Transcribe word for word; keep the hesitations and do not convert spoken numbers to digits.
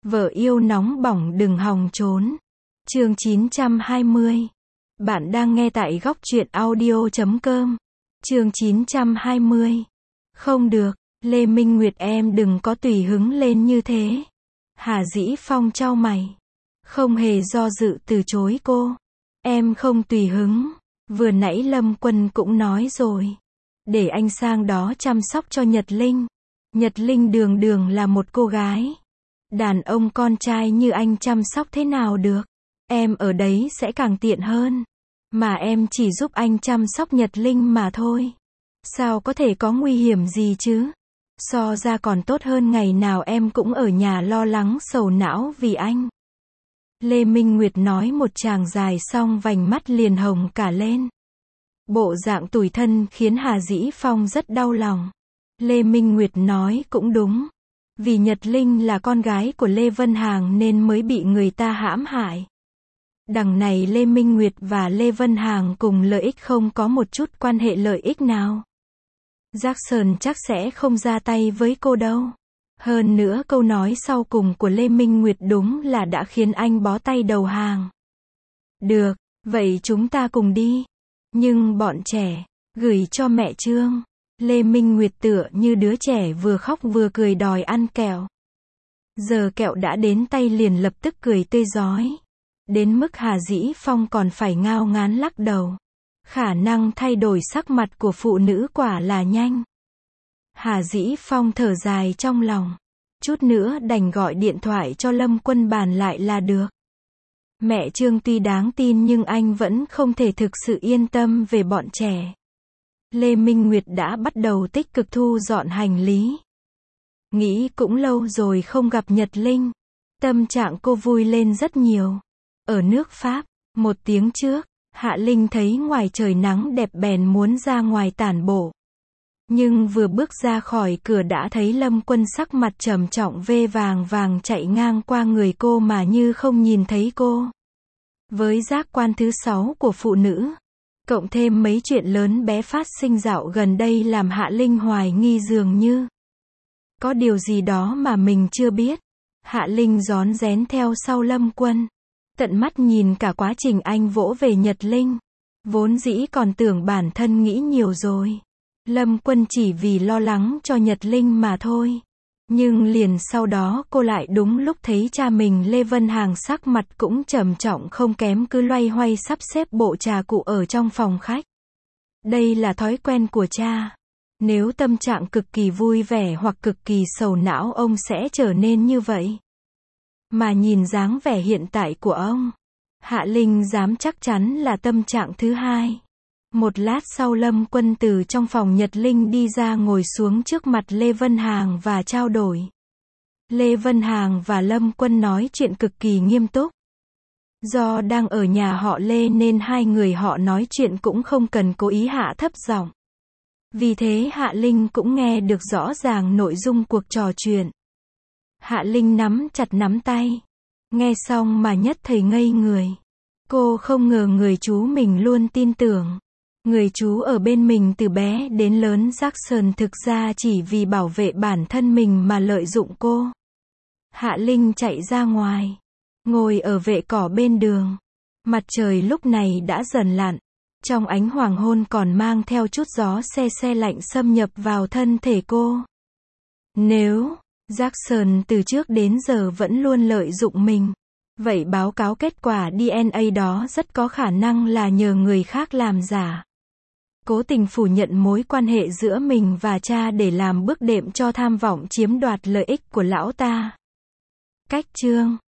Vợ yêu nóng bỏng đừng hòng trốn. Chương chín trăm hai mươi. Bạn đang nghe tại góc truyện audio chấm com. Chương chín trăm hai mươi. Không được, Lê Minh Nguyệt em đừng có tùy hứng lên như thế. Hà Dĩ Phong chau mày. Không hề do dự từ chối cô. Em không tùy hứng. Vừa nãy Lâm Quân cũng nói rồi. Để anh sang đó chăm sóc cho Nhật Linh. Nhật Linh đường đường là một cô gái. Đàn ông con trai như anh chăm sóc thế nào được. Em ở đấy sẽ càng tiện hơn. Mà em chỉ giúp anh chăm sóc Nhật Linh mà thôi. Sao có thể có nguy hiểm gì chứ? So ra còn tốt hơn ngày nào em cũng ở nhà lo lắng sầu não vì anh. Lê Minh Nguyệt nói một tràng dài xong vành mắt liền hồng cả lên. Bộ dạng tủi thân khiến Hà Dĩ Phong rất đau lòng. Lê Minh Nguyệt nói cũng đúng. Vì Nhật Linh là con gái của Lê Vân Hàng nên mới bị người ta hãm hại. Đằng này Lê Minh Nguyệt và Lê Vân Hàng cùng lợi ích không có một chút quan hệ lợi ích nào. Jackson chắc sẽ không ra tay với cô đâu. Hơn nữa câu nói sau cùng của Lê Minh Nguyệt đúng là đã khiến anh bó tay đầu hàng. Được, vậy chúng ta cùng đi. Nhưng bọn trẻ, gửi cho mẹ Trương. Lê Minh Nguyệt tựa như đứa trẻ vừa khóc vừa cười đòi ăn kẹo. Giờ kẹo đã đến tay liền lập tức cười tươi rói. Đến mức Hà Dĩ Phong còn phải ngao ngán lắc đầu. Khả năng thay đổi sắc mặt của phụ nữ quả là nhanh. Hà Dĩ Phong thở dài trong lòng. Chút nữa đành gọi điện thoại cho Lâm Quân bàn lại là được. Mẹ Trương tuy đáng tin nhưng anh vẫn không thể thực sự yên tâm về bọn trẻ. Lê Minh Nguyệt đã bắt đầu tích cực thu dọn hành lý. Nghĩ cũng lâu rồi không gặp Nhật Linh. Tâm trạng cô vui lên rất nhiều. Ở nước Pháp, một tiếng trước, Hạ Linh thấy ngoài trời nắng đẹp bèn muốn ra ngoài tản bộ. Nhưng vừa bước ra khỏi cửa đã thấy Lâm Quân sắc mặt trầm trọng vê vàng vàng chạy ngang qua người cô mà như không nhìn thấy cô. Với giác quan thứ sáu của phụ nữ, cộng thêm mấy chuyện lớn bé phát sinh dạo gần đây làm Hạ Linh hoài nghi dường như có điều gì đó mà mình chưa biết. Hạ Linh rón rén theo sau Lâm Quân. Tận mắt nhìn cả quá trình anh vỗ về Nhật Linh. Vốn dĩ còn tưởng bản thân nghĩ nhiều rồi. Lâm Quân chỉ vì lo lắng cho Nhật Linh mà thôi. Nhưng liền sau đó cô lại đúng lúc thấy cha mình Lê Vân Hàng sắc mặt cũng trầm trọng không kém cứ loay hoay sắp xếp bộ trà cụ ở trong phòng khách. Đây là thói quen của cha. Nếu tâm trạng cực kỳ vui vẻ hoặc cực kỳ sầu não ông sẽ trở nên như vậy. Mà nhìn dáng vẻ hiện tại của ông, Hạ Linh dám chắc chắn là tâm trạng thứ hai. Một lát sau Lâm Quân từ trong phòng Nhật Linh đi ra ngồi xuống trước mặt Lê Vân Hàng và trao đổi. Lê Vân Hàng và Lâm Quân nói chuyện cực kỳ nghiêm túc. Do đang ở nhà họ Lê nên hai người họ nói chuyện cũng không cần cố ý hạ thấp giọng. Vì thế Hạ Linh cũng nghe được rõ ràng nội dung cuộc trò chuyện. Hạ Linh nắm chặt nắm tay. Nghe xong mà nhất thời ngây người. Cô không ngờ người chú mình luôn tin tưởng. Người chú ở bên mình từ bé đến lớn Jackson thực ra chỉ vì bảo vệ bản thân mình mà lợi dụng cô. Hạ Linh chạy ra ngoài. Ngồi ở vệ cỏ bên đường. Mặt trời lúc này đã dần lặn. Trong ánh hoàng hôn còn mang theo chút gió se se lạnh xâm nhập vào thân thể cô. Nếu Jackson từ trước đến giờ vẫn luôn lợi dụng mình, vậy báo cáo kết quả đê en a đó rất có khả năng là nhờ người khác làm giả. Cố tình phủ nhận mối quan hệ giữa mình và cha để làm bước đệm cho tham vọng chiếm đoạt lợi ích của lão ta. Cách chương